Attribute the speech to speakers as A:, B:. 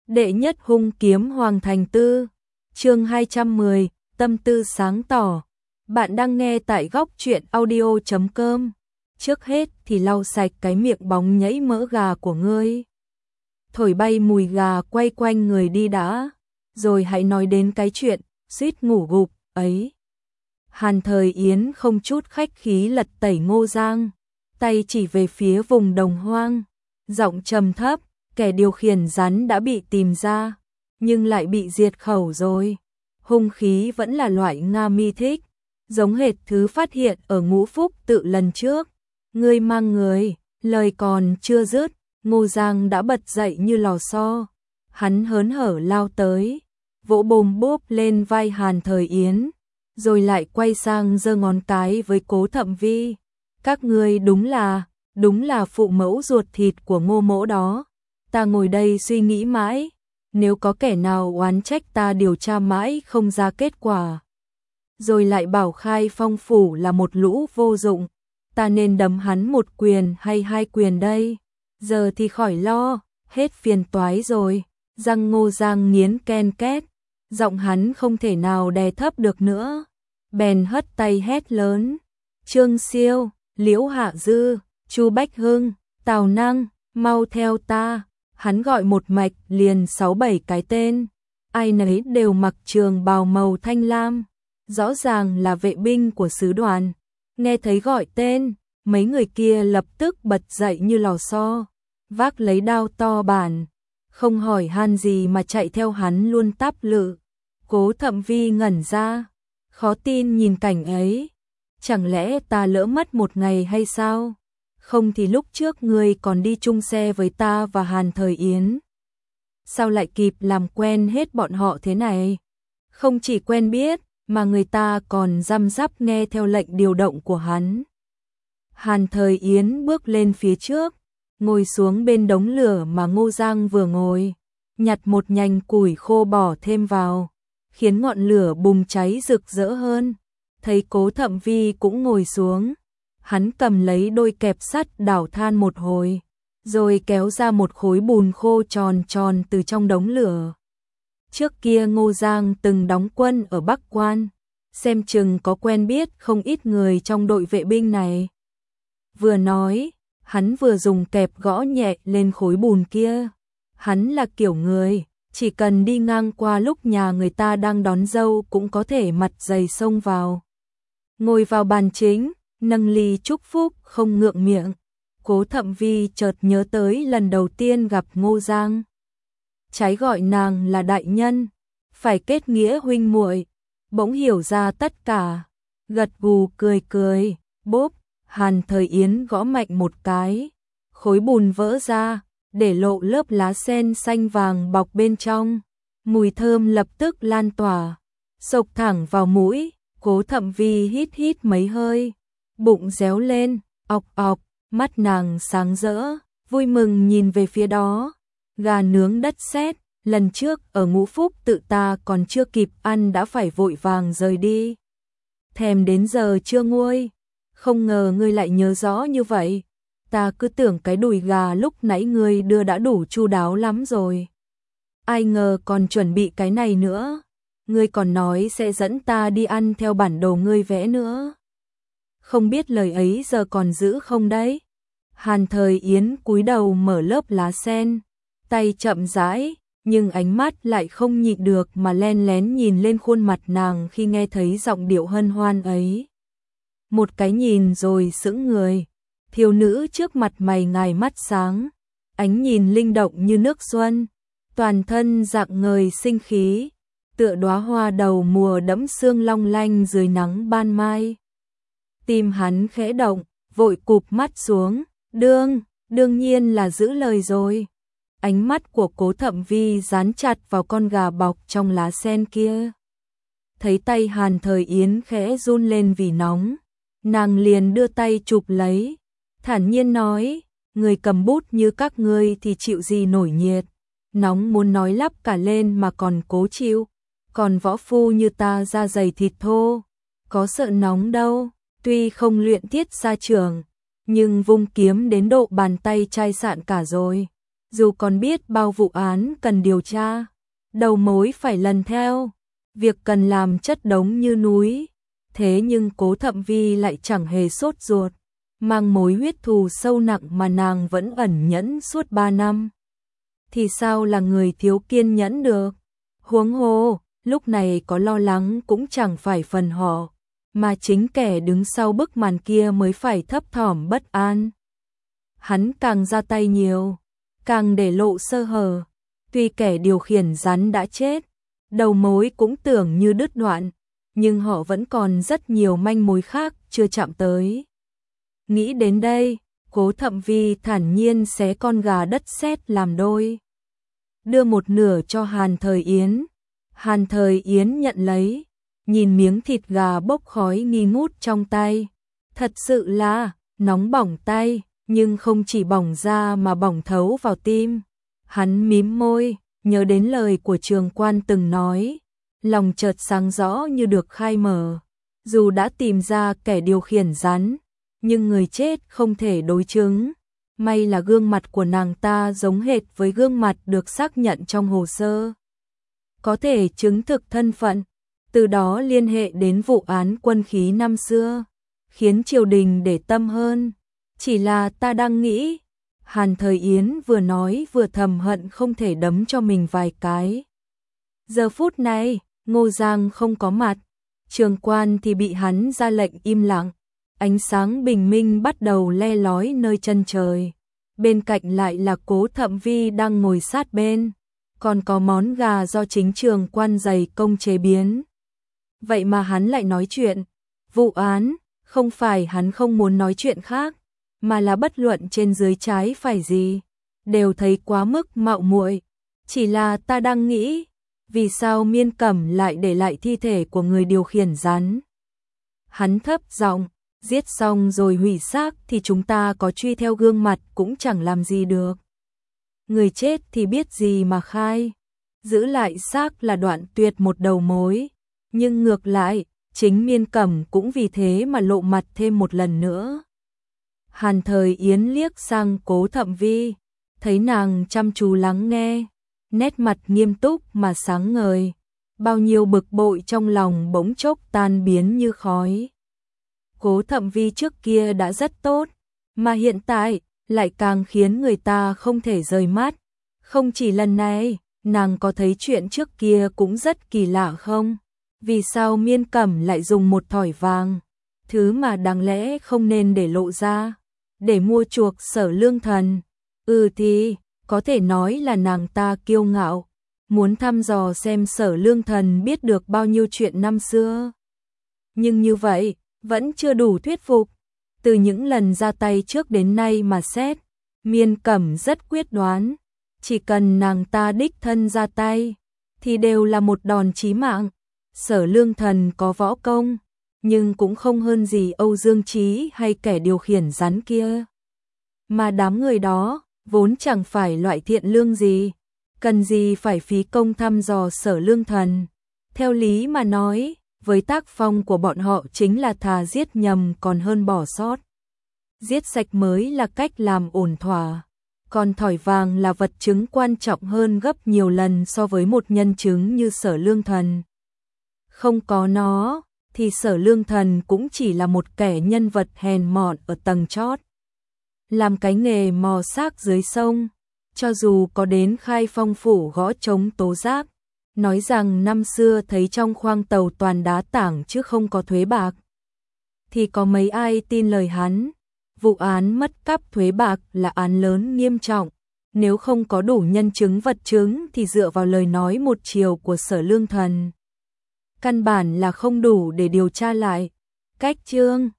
A: Đệ nhất hung kiếm Hoàng Thành Tư, chương 210, tâm tư sáng tỏ. Bạn đang nghe tại góc truyện audio.com. Trước hết thì lau sạch cái miệng bóng nhảy mỡ gà của ngươi. Thổi bay mùi gà quay quanh người đi đã, rồi hãy nói đến cái chuyện suýt ngủ gục ấy. Hàn Thời Yến không chút khách khí lật tẩy Ngô Giang, tay chỉ về phía vùng đồng hoang, giọng trầm thấp, kẻ điều khiển rắn đã bị tìm ra, nhưng lại bị diệt khẩu rồi. Hung khí vẫn là loại Nga mi thích, giống hệt thứ phát hiện ở Ngũ Phúc Tự lần trước. Ngươi mang người, lời còn chưa dứt, Ngô Giang đã bật dậy như lò xo. Hắn hớn hở lao tới, vỗ bồm bốp lên vai Hàn Thời Yến, rồi lại quay sang giơ ngón cái với Cố Thậm Vi. Các ngươi đúng là phụ mẫu ruột thịt của Ngô mỗ đó. Ta ngồi đây suy nghĩ mãi, nếu có kẻ nào oán trách ta điều tra mãi không ra kết quả, rồi lại bảo Khai Phong phủ là một lũ vô dụng, ta nên đấm hắn một quyền hay hai quyền đây? Giờ thì khỏi lo, hết phiền toái rồi. Răng Ngô Giang nghiến ken két, giọng hắn không thể nào đè thấp được nữa, bèn hất tay hét lớn. Trương Siêu, Liễu Hạ Dư, Chu Bách Hưng, Tào Năng, mau theo ta. Hắn gọi một mạch liền 6-7 cái tên, ai nấy đều mặc trường bào màu thanh lam, rõ ràng là vệ binh của sứ đoàn. Nghe thấy gọi tên, mấy người kia lập tức bật dậy như lò xo, vác lấy đao to bản, không hỏi han gì mà chạy theo hắn luôn táp lự. Cố Thậm Vi ngẩn ra, khó tin nhìn cảnh ấy. Chẳng lẽ ta lỡ mất một ngày hay sao? Không thì lúc trước ngươi còn đi chung xe với ta và Hàn Thời Yến, sao lại kịp làm quen hết bọn họ thế này? Không chỉ quen biết, mà người ta còn răm rắp nghe theo lệnh điều động của hắn. Hàn Thời Yến bước lên phía trước, ngồi xuống bên đống lửa mà Ngô Giang vừa ngồi, nhặt một nhành củi khô bỏ thêm vào, khiến ngọn lửa bùng cháy rực rỡ hơn. Thấy Cố Thậm Vi cũng ngồi xuống, hắn cầm lấy đôi kẹp sắt đảo than một hồi, rồi kéo ra một khối bùn khô tròn tròn từ trong đống lửa. Trước kia Ngô Giang từng đóng quân ở Bắc Quan, xem chừng có quen biết không ít người trong đội vệ binh này. Vừa nói, hắn vừa dùng kẹp gõ nhẹ lên khối bùn kia. Hắn là kiểu người, chỉ cần đi ngang qua lúc nhà người ta đang đón dâu cũng có thể mặt dày xông vào. Ngồi vào bàn chính, nâng ly chúc phúc không ngượng miệng. Cố Thậm Vi chợt nhớ tới lần đầu tiên gặp Ngô Giang, trái gọi nàng là đại nhân, phải kết nghĩa huynh muội, bỗng hiểu ra tất cả, gật gù cười cười. Bốp, Hàn Thời Yến gõ mạnh một cái, khối bùn vỡ ra, để lộ lớp lá sen xanh vàng bọc bên trong. Mùi thơm lập tức lan tỏa, xộc thẳng vào mũi. Cố Thậm Vi hít hít mấy hơi, bụng réo lên, ọc ọc, mắt nàng sáng rỡ, vui mừng nhìn về phía đó. Gà nướng đất sét, lần trước ở Ngũ Phúc Tự ta còn chưa kịp ăn đã phải vội vàng rời đi. Thèm đến giờ chưa nguôi, không ngờ ngươi lại nhớ rõ như vậy. Ta cứ tưởng cái đùi gà lúc nãy ngươi đưa đã đủ chu đáo lắm rồi. Ai ngờ còn chuẩn bị cái này nữa. Ngươi còn nói sẽ dẫn ta đi ăn theo bản đồ ngươi vẽ nữa. Không biết lời ấy giờ còn giữ không đấy? Hàn Thời Yến cúi đầu mở lớp lá sen, tay chậm rãi, nhưng ánh mắt lại không nhịn được mà len lén nhìn lên khuôn mặt nàng khi nghe thấy giọng điệu hân hoan ấy. Một cái nhìn rồi sững người, thiếu nữ trước mặt mày ngài mắt sáng, ánh nhìn linh động như nước xuân, toàn thân rạng ngời sinh khí, tựa đóa hoa đầu mùa đẫm sương long lanh dưới nắng ban mai. Tim hắn khẽ động, vội cụp mắt xuống, đương nhiên là giữ lời rồi. Ánh mắt của Cố Thậm Vi dán chặt vào con gà bọc trong lá sen kia. Thấy tay Hàn Thời Yến khẽ run lên vì nóng, nàng liền đưa tay chụp lấy, thản nhiên nói, người cầm bút như các ngươi thì chịu gì nổi nhiệt, nóng muốn nói lắp cả lên mà còn cố chịu. Còn võ phu như ta da dày thịt thô, có sợ nóng đâu. Tuy không luyện thiết xa trường, nhưng vung kiếm đến độ bàn tay chai sạn cả rồi. Dù còn biết bao vụ án cần điều tra, đầu mối phải lần theo, việc cần làm chất đống như núi, thế nhưng Cố Thậm Vi lại chẳng hề sốt ruột, mang mối huyết thù sâu nặng mà nàng vẫn ẩn nhẫn suốt 3 năm. Thì sao là người thiếu kiên nhẫn được? Huống hồ, lúc này có lo lắng cũng chẳng phải phần họ, mà chính kẻ đứng sau bức màn kia mới phải thấp thỏm bất an. Hắn càng ra tay nhiều, càng để lộ sơ hở, tuy kẻ điều khiển rắn đã chết, đầu mối cũng tưởng như đứt đoạn, nhưng họ vẫn còn rất nhiều manh mối khác chưa chạm tới. Nghĩ đến đây, Cố Thậm Vi thản nhiên xé con gà đất sét làm đôi, đưa một nửa cho Hàn Thời Yến. Hàn Thời Yến nhận lấy, nhìn miếng thịt gà bốc khói nghi ngút trong tay. Thật sự là nóng bỏng tay, nhưng không chỉ bỏng da mà bỏng thấu vào tim. Hắn mím môi, nhớ đến lời của Trường Quan từng nói, lòng chợt sáng rõ như được khai mở. Dù đã tìm ra kẻ điều khiển rắn, nhưng người chết không thể đối chứng. May là gương mặt của nàng ta giống hệt với gương mặt được xác nhận trong hồ sơ, có thể chứng thực thân phận, từ đó liên hệ đến vụ án Quân Khí năm xưa, khiến triều đình để tâm hơn. Chỉ là ta đang nghĩ, Hàn Thời Yến vừa nói vừa thầm hận không thể đấm cho mình vài cái. Giờ phút này, Ngô Giang không có mặt, Trường Quan thì bị hắn ra lệnh im lặng. Ánh sáng bình minh bắt đầu le lói nơi chân trời. Bên cạnh lại là Cố Thậm Vi đang ngồi sát bên, còn có món gà do chính Trường Quan dày công chế biến. Vậy mà hắn lại nói chuyện vụ án, không phải hắn không muốn nói chuyện khác, mà là bất luận trên dưới trái phải gì, đều thấy quá mức mạo muội. Chỉ là ta đang nghĩ, vì sao Miên Cẩm lại để lại thi thể của người điều khiển rắn? Hắn thấp giọng, giết xong rồi hủy xác thì chúng ta có truy theo gương mặt cũng chẳng làm gì được. Người chết thì biết gì mà khai, giữ lại xác là đoạn tuyệt một đầu mối. Nhưng ngược lại, chính Miên Cẩm cũng vì thế mà lộ mặt thêm một lần nữa. Hàn Thời Yến liếc sang Cố Thậm Vi, thấy nàng chăm chú lắng nghe, nét mặt nghiêm túc mà sáng ngời, bao nhiêu bực bội trong lòng bỗng chốc tan biến như khói. Cố Thậm Vi trước kia đã rất tốt, mà hiện tại lại càng khiến người ta không thể rời mắt. Không chỉ lần này, nàng có thấy chuyện trước kia cũng rất kỳ lạ không? Vì sao Miên Cẩm lại dùng một thỏi vàng, thứ mà đáng lẽ không nên để lộ ra, để mua chuộc Sở Lương Thần? Thì, có thể nói là nàng ta kiêu ngạo, muốn thăm dò xem Sở Lương Thần biết được bao nhiêu chuyện năm xưa. Nhưng như vậy, vẫn chưa đủ thuyết phục. Từ những lần ra tay trước đến nay mà xét, Miên Cẩm rất quyết đoán, chỉ cần nàng ta đích thân ra tay, thì đều là một đòn chí mạng. Sở Lương Thần có võ công, nhưng cũng không hơn gì Âu Dương Chí hay kẻ điều khiển rắn kia. Mà đám người đó, vốn chẳng phải loại thiện lương gì, cần gì phải phí công thăm dò Sở Lương Thần. Theo lý mà nói, với tác phong của bọn họ chính là thà giết nhầm còn hơn bỏ sót. Giết sạch mới là cách làm ổn thỏa, còn thỏi vàng là vật chứng quan trọng hơn gấp nhiều lần so với một nhân chứng như Sở Lương Thần. Không có nó, thì Sở Lương Thần cũng chỉ là một kẻ nhân vật hèn mọn ở tầng chót, làm cái nghề mò xác dưới sông. Cho dù có đến Khai Phong phủ gõ trống tố giác, nói rằng năm xưa thấy trong khoang tàu toàn đá tảng chứ không có thuế bạc, thì có mấy ai tin lời hắn. Vụ án mất cắp thuế bạc là án lớn nghiêm trọng, nếu không có đủ nhân chứng vật chứng thì dựa vào lời nói một chiều của Sở Lương Thần, căn bản là không đủ để điều tra lại. Cách chương